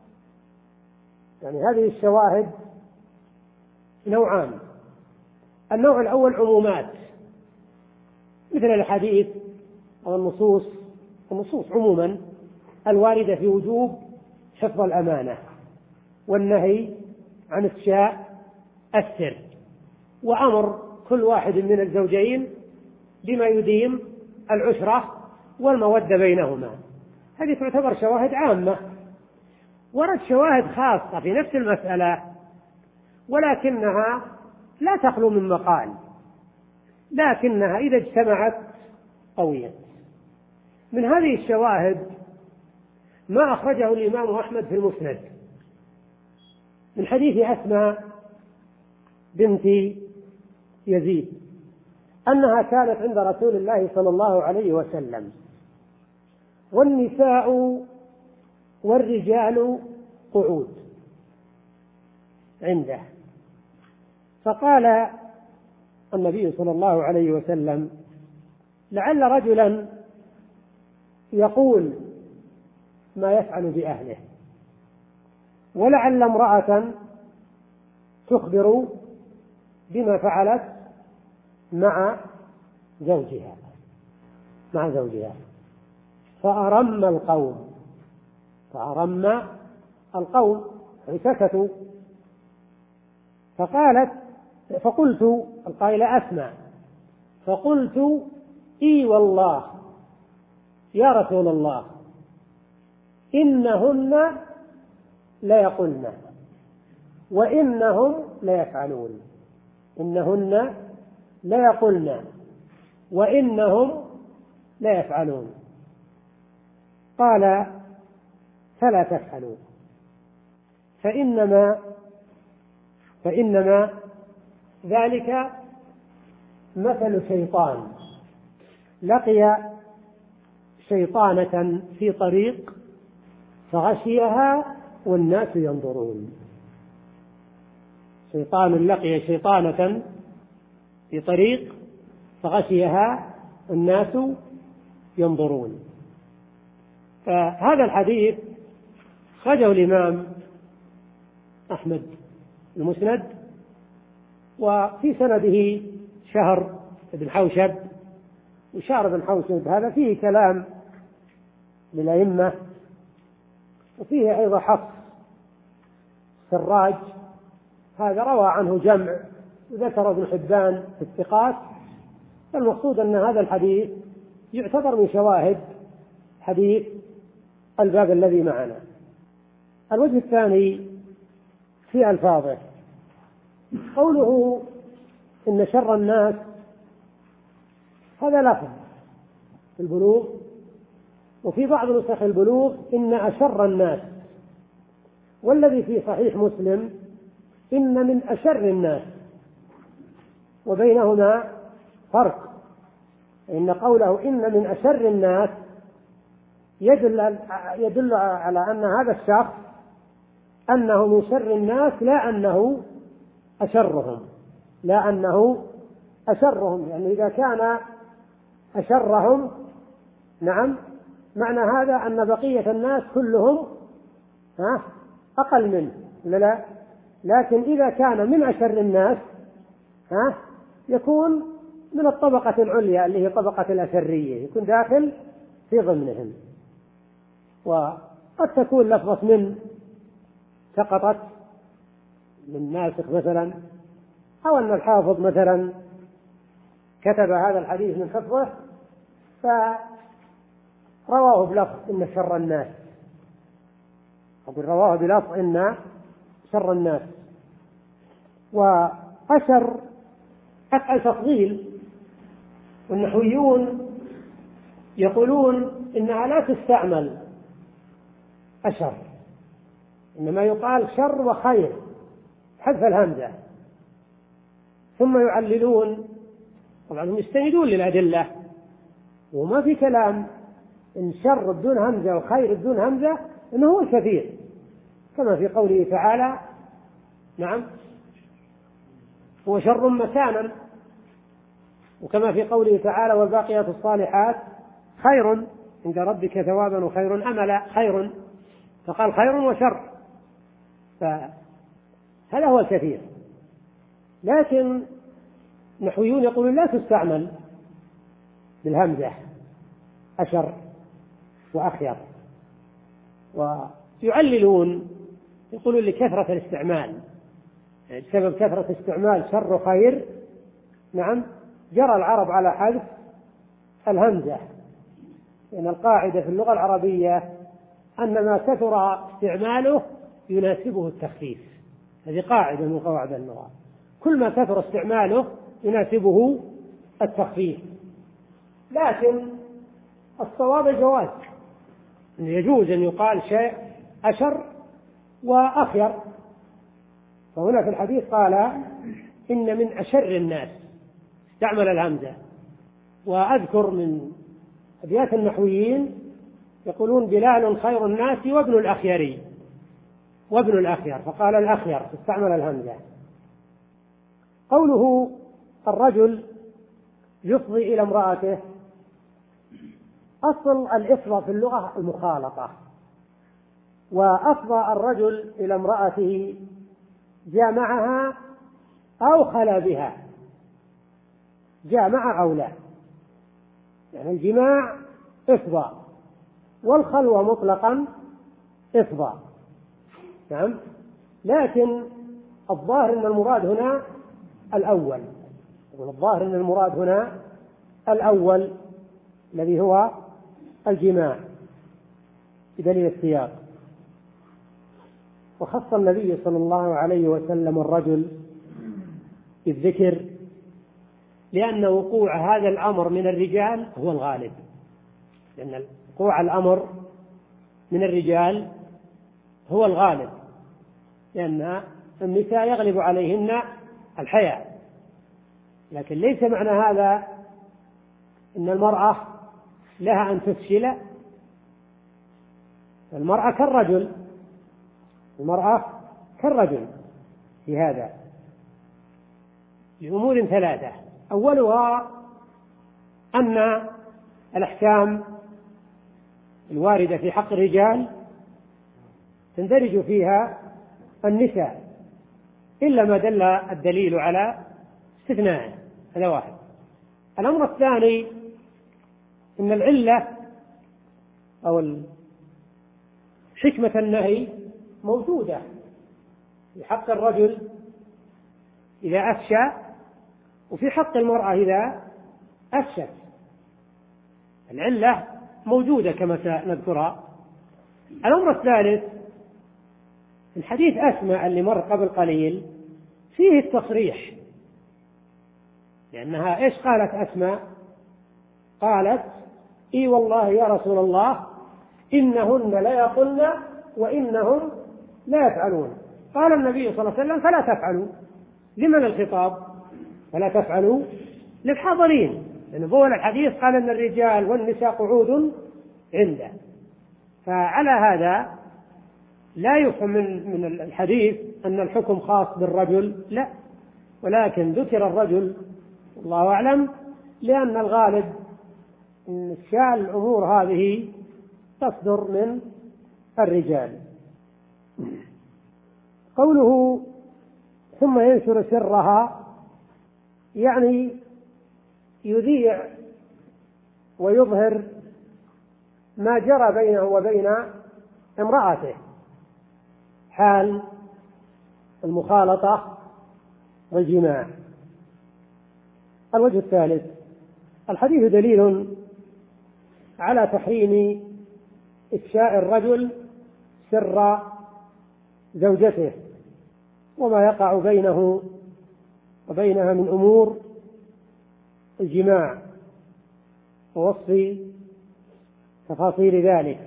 يعني هذه الشواهد نوعان. النوع الأول عمومات مثل الحديث أو النصوص النصوص عموما الواردة في وجوب حفظ الأمانة والنهي عن إفشاء السر وأمر كل واحد من الزوجين بما يديم العشرة والمودة بينهما. هذه تعتبر شواهد عامة. ورد شواهد خاصة في نفس المسألة ولكنها لا تخلو من مقال، لكنها إذا اجتمعت قوية. من هذه الشواهد ما أخرجه الإمام أحمد في المسند من حديث أسماء بنت يزيد أنها كانت عند رسول الله صلى الله عليه وسلم والنساء والرجال قعود عنده، فقال النبي صلى الله عليه وسلم لعل رجلا يقول ما يفعل بأهله، ولعل امرأة تخبر بما فعلت مع زوجها مع زوجها فأرم القوم فأرم القوم سكتوا. فقالت فقلت القائلة أسمع فقلت إي والله يا رسول الله إنهن لا يقولن وإنهم لا يفعلون إنهن لا يقولن وإنهم لا يفعلون. قال فلا تفعلوا فإنما فإنما ذلك مثل شيطان لقي شيطانة في طريق فغشيها والناس ينظرون. شيطان لقي شيطانة في طريق فغشيها والناس ينظرون. فهذا الحديث خرجه الإمام أحمد المسند، وفي سنده شهر بن حوشب وشارب بن حوشب هذا فيه كلام للأئمة، وفيه أيضا حفص سراج هذا روى عنه جمع، وذكر ابن حبان في الثقات. المقصود أن هذا الحديث يعتبر من شواهد حديث الباب الذي معنا. الوجه الثاني في ألفاظه، قوله إن شر الناس، هذا لفظ في البلوغ، وفي بعض نسخ البلوغ إن أشر الناس، والذي في صحيح مسلم إن من أشر الناس، وبينهما فرق. إن قوله إن من أشر الناس يدل, يدل على أن هذا الشخص أنه من شر الناس، لا أنه أشرهم، لا أنه أشرهم، يعني إذا كان أشرهم نعم معنى هذا أن بقية الناس كلهم ها أقل منه، لا لا، لكن إذا كان من أشر الناس ها يكون من الطبقة العليا اللي هي طبقة الأشرية، يكون داخل في ضمنهم. وقد تكون لفظة من سقطت من ناسخ مثلا، أو أن الحافظ مثلا كتب هذا الحديث من حفظه فرواه بلفظ إن شر الناس، أقول رواه بلفظ إن شر الناس. وأشر أفعل تفضيل، والنحويون يقولون إنها لا تستعمل أشر، إنما يقال شر وخير، حذف الهمزة، ثم يعللون، طبعا هم يستندون للأدلة، وما في كلام إن شر بدون همزة وخير بدون همزة إنه هو الكثير، كما في قوله تعالى نعم هو شر مكانا، وكما في قوله تعالى والباقيات الصالحات خير عند ربك ثوابا وخير أملا، خير، فقال خير وشر، فهذا هو الكثير. لكن نحويون يقولون لا تستعمل بالهمزة أشر وأخير، ويعللون يقولون لكثرة الاستعمال، يعني بسبب كثرة استعمال شر وخير نعم جرى العرب على حذف الهمزة، لأن القاعدة في اللغة العربية أن ما كثر استعماله يناسبه التخفيف، هذه قاعدة من قواعد اللغة، كل ما كثر استعماله يناسبه التخفيف. لكن الصواب الجواز، يجوز أن يقال شيء أشر وأخير، فهنا في الحديث قال إن من أشر الناس، استعمل الهمزة. وأذكر من أبيات النحويين يقولون بلال خير الناس وابن الأخيري، وابن الأخير، فقال الأخير استعمل الهمزة. قوله الرجل يفضي إلى امرأته، أصل الإفضاء في اللغة المخالطة، وأفضى الرجل إلى امرأته جامعها أو خلا بها، جامع أو لا، يعني الجماع إفضاء، والخلوة مطلقا إفضاء نعم. لكن الظاهر أن المراد هنا الأول، الظاهر أن المراد هنا الأول الذي هو الجماع بدليل السياق. وخص النبي صلى الله عليه وسلم الرجل بالذكر لأن وقوع هذا الأمر من الرجال هو الغالب، لأن وقوع الأمر من الرجال هو الغالب، لأن النساء يغلب عليهن الحياء. لكن ليس معنى هذا أن المرأة لها أن تفشل، المرأة كالرجل، المرأة كالرجل في هذا لأمور ثلاثة. أولها أن الأحكام الواردة في حق الرجال تندرج فيها النساء إلا ما دل الدليل على استثنائه، هذا واحد. الأمر الثاني إن العلة أو حكمة النهي موجودة في حق الرجل إذا أفشى، وفي حق المرأة إذا أفشت. العلة موجودة كما سنذكرها. الأمر الثالث، الحديث أسماء اللي مر قبل قليل فيه التصريح، لأنها إيش قالت أسماء؟ قالت: إي والله يا رسول الله إنهن لا يقولن وإنهم لا يفعلون. قال النبي صلى الله عليه وسلم: فلا تفعلوا. لمن الخطاب؟ فلا تفعلوا للحاضرين، لأن أول الحديث قال أن الرجال والنساء قعود عنده. فعلى هذا لا يفهم من الحديث أن الحكم خاص بالرجل، لا، ولكن ذكر الرجل والله أعلم لأن الغالب أن شأن الأمور هذه تصدر من الرجال. قوله ثم ينشر سرها، يعني يذيع ويظهر ما جرى بينه وبين امرأته حال المخالطة والجماع. الوجه الثالث، الحديث دليل على تحريم إفشاء الرجل سر زوجته وما يقع بينه وبينها من أمور الجماع ووصف تفاصيل ذلك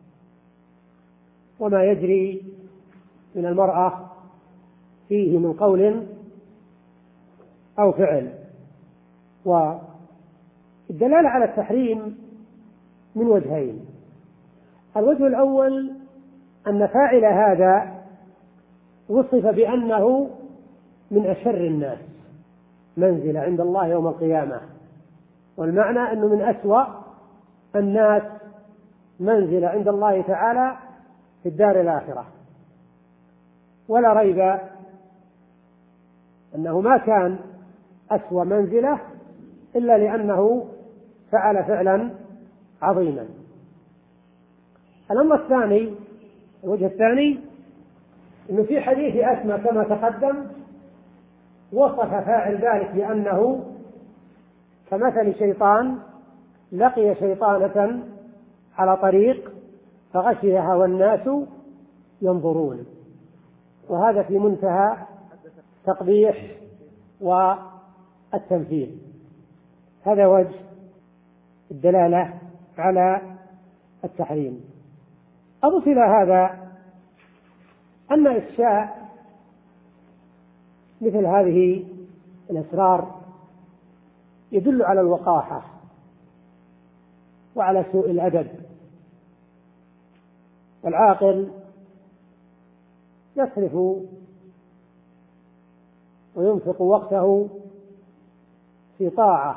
وما يجري من المرأة فيه من قول أو فعل. والدلالة على التحريم من وجهين. الوجه الأول أن فاعل هذا وصف بأنه من أشر الناس منزلة عند الله يوم القيامة، والمعنى أنه من أسوأ الناس منزلة عند الله تعالى في الدار الآخرة. ولا ريب أنه ما كان أسوأ منزلة إلا لأنه فعل فعلا عظيما. الأمر الثاني، الوجه الثاني، أنه في حديث أسماء كما تقدم وصف فاعل ذلك بأنه كمثل شيطان لقي شيطانة على طريق فغشيها والناس ينظرون، وهذا في منتهى تقبيح والتمثيل. هذا وجه الدلالة على التحريم. أضف إلى هذا أن إفشاء مثل هذه الأسرار يدل على الوقاحة وعلى سوء الأدب، والعاقل يصرف وينفق وقته في طاعة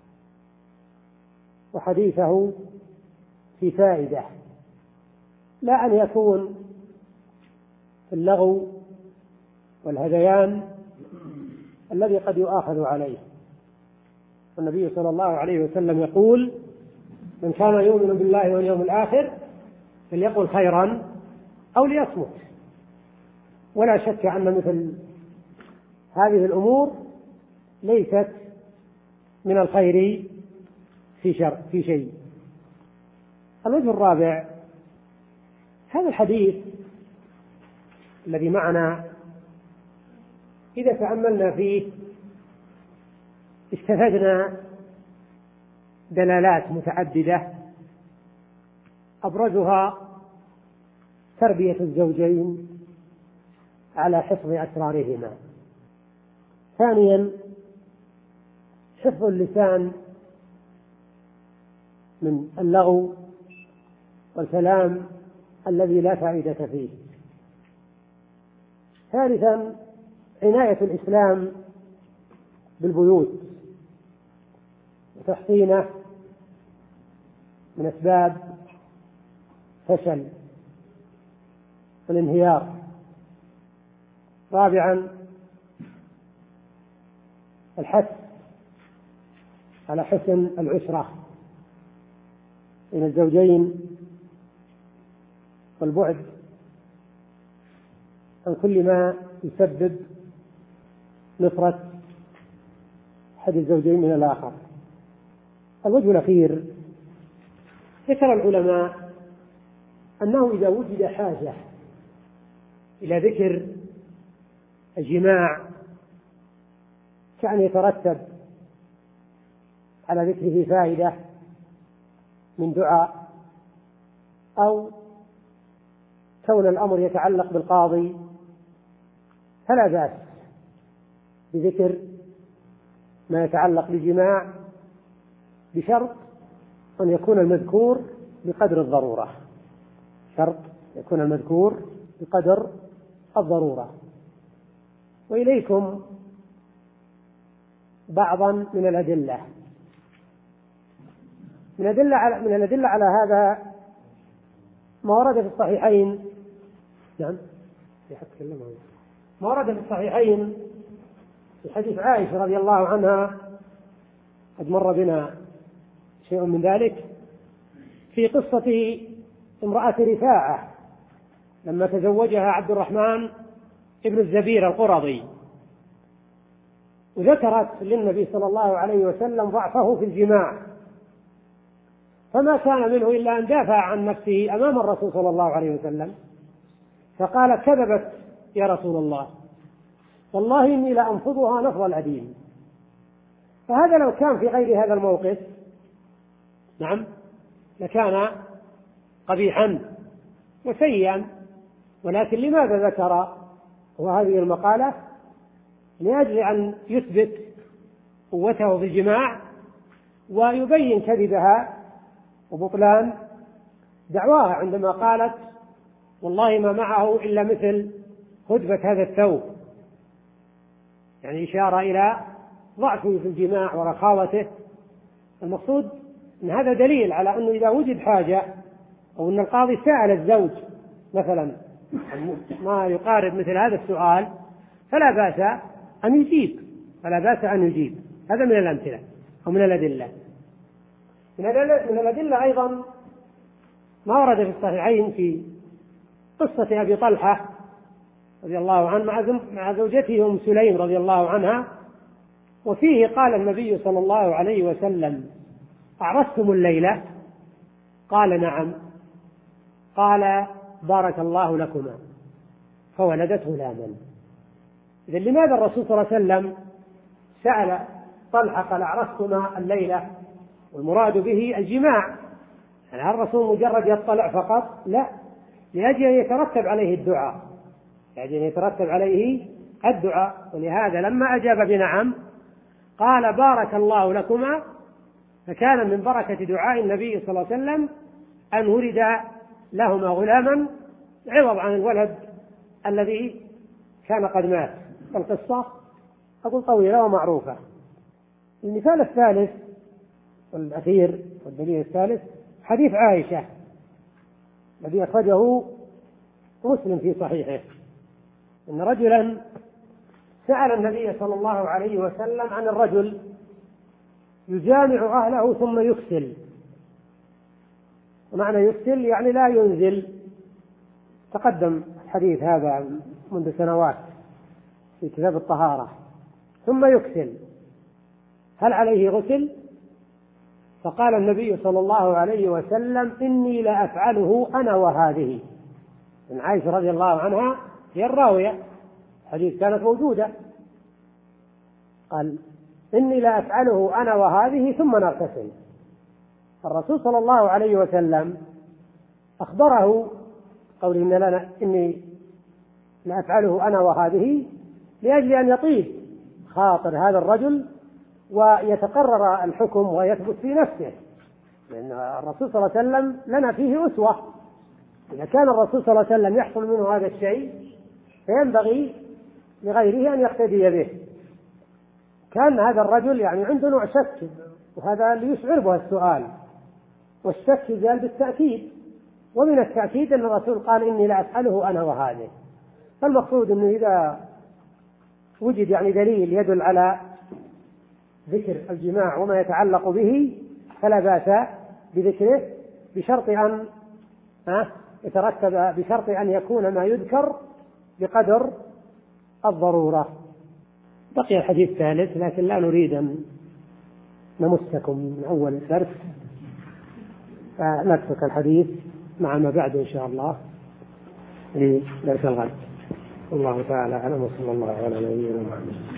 وحديثه في فائدة، لا أن يكون في اللغو والهذيان الذي قد يؤاخذ عليه. والنبي صلى الله عليه وسلم يقول: من كان يؤمن بالله واليوم الآخر فليقل خيرا أو ليصمت. ولا شك أن مثل هذه الأمور ليست من الخير في شر في شيء. الوجه الرابع، هذا الحديث الذي معنا إذا تأملنا فيه استفدنا دلالات متعددة، أبرزها تربية الزوجين على حفظ أسرارهما. ثانيا، حفظ اللسان من اللغو والكلام الذي لا فائدة فيه. ثالثا، عناية الإسلام بالبيوت وتحصينه من أسباب فشل والانهيار. رابعا، الحث على حسن العشرة بين الزوجين والبعد عن كل ما يسبب نفرة أحد الزوجين من الآخر. الوجه الأخير، ذكر العلماء أنه إذا وجد حاجة إلى ذكر الجماع كأن يترتب على ذكره فائدة من دعاء، أو كون الأمر يتعلق بالقاضي، فلا بأس بذكر ما يتعلق بالجماع بشرط أن يكون المذكور بقدر الضرورة، شرط يكون المذكور بقدر الضرورة. وإليكم بعضا من الأدلة من أدلة على من الأدلة على هذا ما ورد في الصحيحين. نعم ما ورد في الصحيحين في حديث عائشة رضي الله عنها، قد مر بنا شيء من ذلك، في قصة امرأة رفاعة لما تزوجها عبد الرحمن ابن الزبير القرظي، وذكرت للنبي صلى الله عليه وسلم ضعفه في الجماع، فما كان منه إلا أن دافع عن نفسه أمام الرسول صلى الله عليه وسلم، فقال: كذبت يا رسول الله، والله إني لأنفضها نفض الأديم. فهذا لو كان في غير هذا الموقف نعم لكان قبيحا وسيئا، ولكن لماذا ذكر وهذه المقالة؟ لأجل أن يثبت قوته في الجماع ويبين كذبها وبطلان دعواها عندما قالت: والله ما معه إلا مثل هدبة هذا الثوب، يعني إشارة إلى ضعفه في الجماع ورخاوته. المقصود أن هذا دليل على أنه إذا وجد حاجة، أو أن القاضي سأل الزوج مثلا ما يقارب مثل هذا السؤال، فلا بأس أن يجيب فلا بأس أن يجيب هذا من الأمثلة أو من الأدلة. من الأدلة أيضا ما ورد في الصحيحين في قصة أبي طلحة رضي الله عنه مع زوجته أم سليم رضي الله عنها، وفيه قال النبي صلى الله عليه وسلم: أعرستم الليلة؟ قال: نعم. قال: بارك الله لكما، فولدت غلاما. إذن لماذا الرسول صلى الله عليه وسلم سأل طلحة قال: أعرستما الليلة؟ والمراد به الجماع، يعني هل الرسول مجرد يطلع فقط؟ لا، لأجل أن يترتب عليه الدعاء، لأجل أن يترتب عليه الدعاء. ولهذا لما أجاب بنعم قال: بارك الله لكما، فكان من بركة دعاء النبي صلى الله عليه وسلم أن ولد لهما غلاما عوض عن الولد الذي كان قد مات. القصة أقول طويلة ومعروفة. المثال الثالث والأخير والدليل الثالث حديث عائشة الذي أخرجه مسلم في صحيحه، أن رجلا سأل النبي صلى الله عليه وسلم عن الرجل يجامع أهله ثم يكسل. ومعنى يكسل يعني لا ينزل، تقدم الحديث هذا منذ سنوات في كتاب الطهارة. ثم يكسل، هل عليه غسل؟ فقال النبي صلى الله عليه وسلم: إني لأفعله أنا وهذه. من عائشة رضي الله عنها هي الراوية، الحديث كانت موجودة. قال: إني لأفعله أنا وهذه ثم نغتسل. الرسول صلى الله عليه وسلم أخبره قول إن لنا إني لأفعله أنا وهذه لأجل أن يطيب خاطر هذا الرجل ويتقرر الحكم ويثبت في نفسه، لأن الرسول صلى الله عليه وسلم لنا فيه أسوة. إذا كان الرسول صلى الله عليه وسلم يحصل منه هذا الشيء فينبغي لغيره أن يقتدي به. كان هذا الرجل يعني عنده نوع شك، وهذا اللي يشعر به السؤال، والشك يزال بالتأكيد، ومن التأكيد أن الرسول قال: إني لا أفعله أنا وهذه. فالمقصود أنه إذا وجد يعني دليل يدل على ذكر الجماع وما يتعلق به فلا بأس بذكره، بشرط أن يترتب بشرط أن يكون ما يذكر بقدر الضرورة. بقي الحديث الثالث لكن لا نريد أن نمسكم من أول الدرس، فنترك الحديث مع ما بعد إن شاء الله لدرس الغد. والله تعالى أعلم، وصلى الله على نبينا محمد.